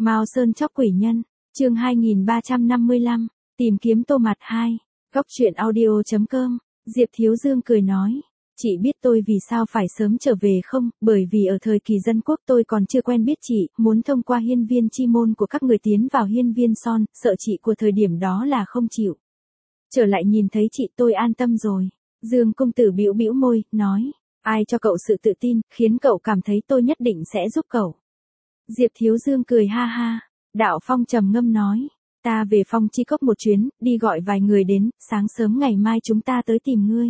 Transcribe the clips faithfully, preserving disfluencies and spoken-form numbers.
Mao Sơn chóc quỷ nhân, chương hai nghìn ba trăm năm mươi lăm, tìm kiếm tô mặt hai, góc truyện audio chấm com, Diệp Thiếu Dương cười nói. Chị biết tôi vì sao phải sớm trở về không, bởi vì ở thời kỳ dân quốc tôi còn chưa quen biết chị, muốn thông qua hiên viên chi môn của các người tiến vào hiên viên son, sợ chị của thời điểm đó là không chịu. Trở lại nhìn thấy chị tôi an tâm rồi. Dương công tử bĩu bĩu môi, nói, ai cho cậu sự tự tin, khiến cậu cảm thấy tôi nhất định sẽ giúp cậu. Diệp Thiếu Dương cười ha ha, Đạo Phong trầm ngâm nói, ta về Phong Chi Cốc một chuyến, đi gọi vài người đến, sáng sớm ngày mai chúng ta tới tìm ngươi.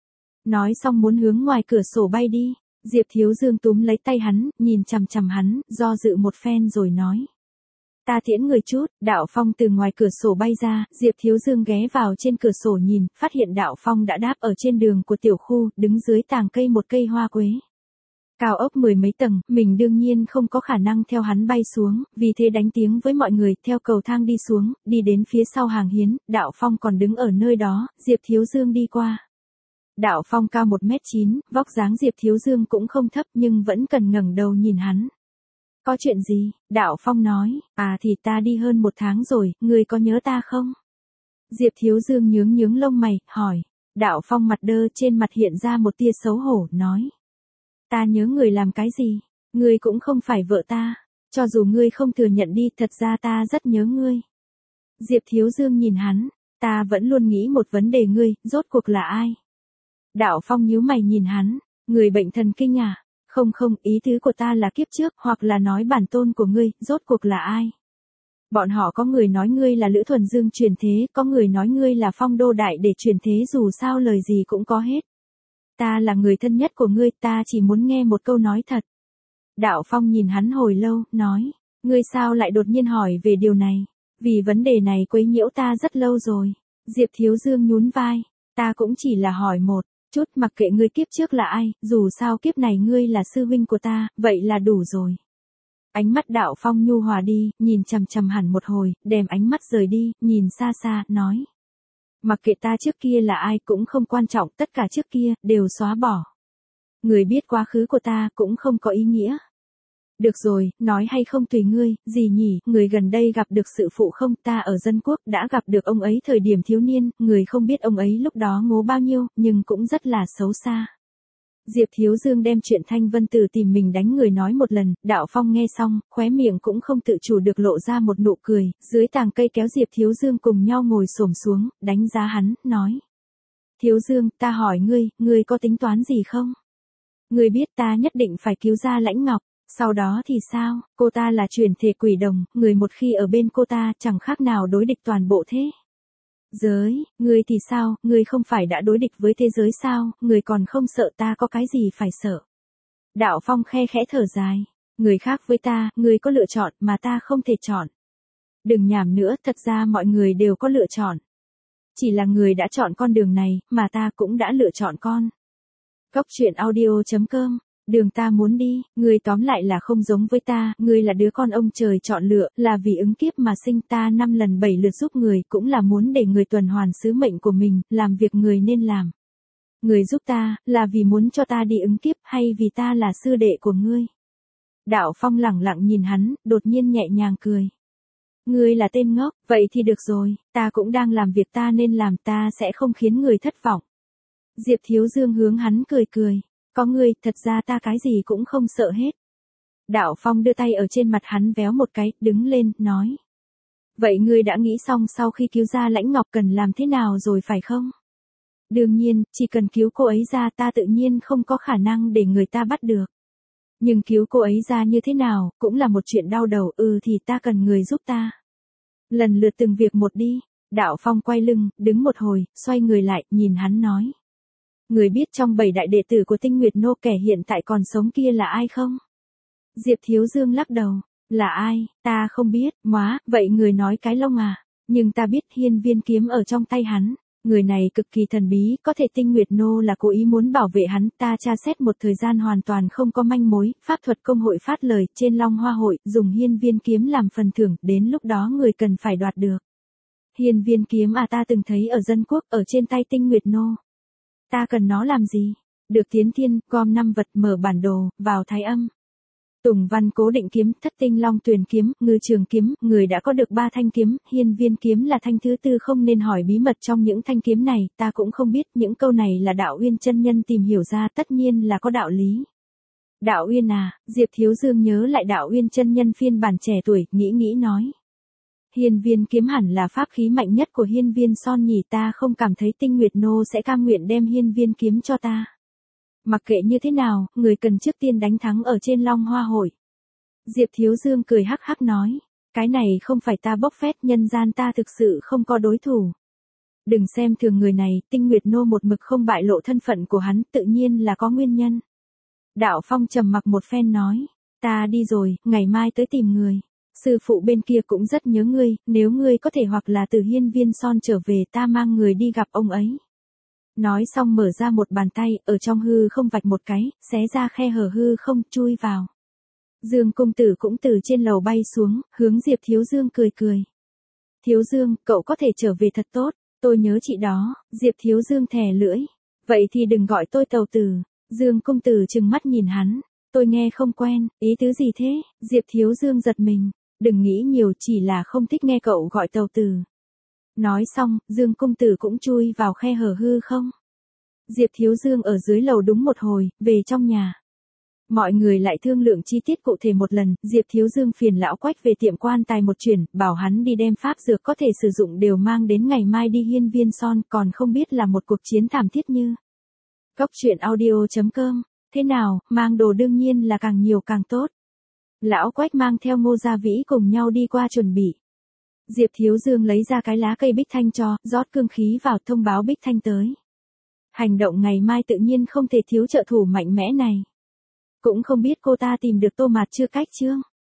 Nói xong muốn hướng ngoài cửa sổ bay đi, Diệp Thiếu Dương túm lấy tay hắn, nhìn chằm chằm hắn, do dự một phen rồi nói. Ta tiễn người chút, Đạo Phong từ ngoài cửa sổ bay ra, Diệp Thiếu Dương ghé vào trên cửa sổ nhìn, phát hiện Đạo Phong đã đáp ở trên đường của tiểu khu, đứng dưới tàng cây một cây hoa quế. Cao ốc mười mấy tầng, mình đương nhiên không có khả năng theo hắn bay xuống, vì thế đánh tiếng với mọi người, theo cầu thang đi xuống, đi đến phía sau hàng hiến, Đạo Phong còn đứng ở nơi đó, Diệp Thiếu Dương đi qua. Đạo Phong cao một mét chín, vóc dáng Diệp Thiếu Dương cũng không thấp nhưng vẫn cần ngẩng đầu nhìn hắn. Có chuyện gì? Đạo Phong nói, à thì ta đi hơn một tháng rồi, ngươi có nhớ ta không? Diệp Thiếu Dương nhướng nhướng lông mày, hỏi. Đạo Phong mặt đơ trên mặt hiện ra một tia xấu hổ, nói. Ta nhớ người làm cái gì? Ngươi cũng không phải vợ ta. Cho dù ngươi không thừa nhận đi, thật ra ta rất nhớ ngươi. Diệp Thiếu Dương nhìn hắn, ta vẫn luôn nghĩ một vấn đề ngươi, rốt cuộc là ai? Đạo Phong nhíu mày nhìn hắn, người bệnh thần kinh à? Không không, ý tứ của ta là kiếp trước, hoặc là nói bản tôn của ngươi, rốt cuộc là ai? Bọn họ có người nói ngươi là Lữ Thuần Dương truyền thế, có người nói ngươi là Phong Đô Đại để truyền thế, dù sao lời gì cũng có hết. Ta là người thân nhất của ngươi, ta chỉ muốn nghe một câu nói thật. Đạo Phong nhìn hắn hồi lâu, nói, ngươi sao lại đột nhiên hỏi về điều này? Vì vấn đề này quấy nhiễu ta rất lâu rồi. Diệp Thiếu Dương nhún vai, ta cũng chỉ là hỏi một chút, mặc kệ ngươi kiếp trước là ai, dù sao kiếp này ngươi là sư huynh của ta, vậy là đủ rồi. Ánh mắt Đạo Phong nhu hòa đi, nhìn chằm chằm hẳn một hồi, đem ánh mắt rời đi, nhìn xa xa, nói. Mặc kệ ta trước kia là ai cũng không quan trọng, tất cả trước kia, đều xóa bỏ. Người biết quá khứ của ta cũng không có ý nghĩa. Được rồi, nói hay không tùy ngươi, gì nhỉ, người gần đây gặp được sự phụ không, ta ở dân quốc đã gặp được ông ấy thời điểm thiếu niên, người không biết ông ấy lúc đó ngố bao nhiêu, nhưng cũng rất là xấu xa. Diệp Thiếu Dương đem chuyện Thanh Vân Tử tìm mình đánh người nói một lần, Đạo Phong nghe xong, khóe miệng cũng không tự chủ được lộ ra một nụ cười, dưới tàng cây kéo Diệp Thiếu Dương cùng nhau ngồi xổm xuống, đánh giá hắn, nói. Thiếu Dương, ta hỏi ngươi, ngươi có tính toán gì không? Ngươi biết ta nhất định phải cứu ra Lãnh Ngọc, sau đó thì sao, cô ta là chuyển thể quỷ đồng, người một khi ở bên cô ta chẳng khác nào đối địch toàn bộ thế. Giới, ngươi thì sao, ngươi không phải đã đối địch với thế giới sao, ngươi còn không sợ ta có cái gì phải sợ. Đạo Phong khe khẽ thở dài, người khác với ta, ngươi có lựa chọn mà ta không thể chọn. Đừng nhảm nữa, thật ra mọi người đều có lựa chọn. Chỉ là người đã chọn con đường này, mà ta cũng đã lựa chọn con. Góc truyện audio chấm com, đường ta muốn đi, ngươi tóm lại là không giống với ta, ngươi là đứa con ông trời chọn lựa, là vì ứng kiếp mà sinh, ta năm lần bảy lượt giúp người, cũng là muốn để người tuần hoàn sứ mệnh của mình, làm việc người nên làm. Người giúp ta, là vì muốn cho ta đi ứng kiếp, hay vì ta là sư đệ của ngươi? Đạo Phong lẳng lặng nhìn hắn, đột nhiên nhẹ nhàng cười. Ngươi là tên ngốc, vậy thì được rồi, ta cũng đang làm việc ta nên làm, ta sẽ không khiến người thất vọng. Diệp Thiếu Dương hướng hắn cười cười. Có ngươi, thật ra ta cái gì cũng không sợ hết. Đạo Phong đưa tay ở trên mặt hắn véo một cái, đứng lên, nói. Vậy ngươi đã nghĩ xong sau khi cứu ra Lãnh Ngọc cần làm thế nào rồi phải không? Đương nhiên, chỉ cần cứu cô ấy ra ta tự nhiên không có khả năng để người ta bắt được. Nhưng cứu cô ấy ra như thế nào, cũng là một chuyện đau đầu, ừ thì ta cần người giúp ta. Lần lượt từng việc một đi, Đạo Phong quay lưng, đứng một hồi, xoay người lại, nhìn hắn nói. Người biết trong bảy đại đệ tử của Tinh Nguyệt Nô kẻ hiện tại còn sống kia là ai không? Diệp Thiếu Dương lắc đầu, là ai, ta không biết, móa, vậy người nói cái lông à, nhưng ta biết hiên viên kiếm ở trong tay hắn, người này cực kỳ thần bí, có thể Tinh Nguyệt Nô là cố ý muốn bảo vệ hắn, ta tra xét một thời gian hoàn toàn không có manh mối, pháp thuật công hội phát lời, trên Long Hoa hội, dùng hiên viên kiếm làm phần thưởng, đến lúc đó người cần phải đoạt được. Hiên viên kiếm à, ta từng thấy ở dân quốc, ở trên tay Tinh Nguyệt Nô. Ta cần nó làm gì? Được tiến thiên, gom năm vật, mở bản đồ, vào Thái Âm. Tùng văn cố định kiếm, thất tinh long tuyền kiếm, ngư trường kiếm, người đã có được ba thanh kiếm, hiên viên kiếm là thanh thứ tư, không nên hỏi bí mật trong những thanh kiếm này, ta cũng không biết, những câu này là Đạo Uyên chân nhân tìm hiểu ra, tất nhiên là có đạo lý. Đạo Uyên à, Diệp Thiếu Dương nhớ lại Đạo Uyên chân nhân phiên bản trẻ tuổi, nghĩ nghĩ nói. Hiên viên kiếm hẳn là pháp khí mạnh nhất của hiên viên son nhỉ, ta không cảm thấy Tinh Nguyệt Nô sẽ cam nguyện đem hiên viên kiếm cho ta. Mặc kệ như thế nào, người cần trước tiên đánh thắng ở trên Long Hoa hội. Diệp Thiếu Dương cười hắc hắc nói, cái này không phải ta bốc phét, nhân gian ta thực sự không có đối thủ. Đừng xem thường người này, Tinh Nguyệt Nô một mực không bại lộ thân phận của hắn, tự nhiên là có nguyên nhân. Đạo Phong trầm mặc một phen nói, ta đi rồi, ngày mai tới tìm người. Sư phụ bên kia cũng rất nhớ ngươi, nếu ngươi có thể hoặc là từ hiên viên son trở về, ta mang người đi gặp ông ấy. Nói xong mở ra một bàn tay, ở trong hư không vạch một cái, xé ra khe hở hư không, chui vào. Dương công tử cũng từ trên lầu bay xuống, hướng Diệp Thiếu Dương cười cười. Thiếu Dương, cậu có thể trở về thật tốt, tôi nhớ chị đó. Diệp Thiếu Dương thè lưỡi. Vậy thì đừng gọi tôi tàu tử. Dương công tử trừng mắt nhìn hắn. Tôi nghe không quen, ý tứ gì thế? Diệp Thiếu Dương giật mình. Đừng nghĩ nhiều, chỉ là không thích nghe cậu gọi tàu tử. Nói xong, Dương công tử cũng chui vào khe hở hư không. Diệp Thiếu Dương ở dưới lầu đúng một hồi, về trong nhà. Mọi người lại thương lượng chi tiết cụ thể một lần, Diệp Thiếu Dương phiền lão Quách về tiệm quan tài một chuyển, bảo hắn đi đem pháp dược có thể sử dụng đều mang đến ngày mai đi hiên viên son, còn không biết là một cuộc chiến thảm thiết như. Góc truyện audio chấm com, thế nào, mang đồ đương nhiên là càng nhiều càng tốt. Lão Quách mang theo Ngô Gia Vĩ cùng nhau đi qua chuẩn bị. Diệp Thiếu Dương lấy ra cái lá cây bích thanh cho, rót cương khí vào, thông báo bích thanh tới. Hành động ngày mai tự nhiên không thể thiếu trợ thủ mạnh mẽ này. Cũng không biết cô ta tìm được Tô Mạt chưa cách chưa?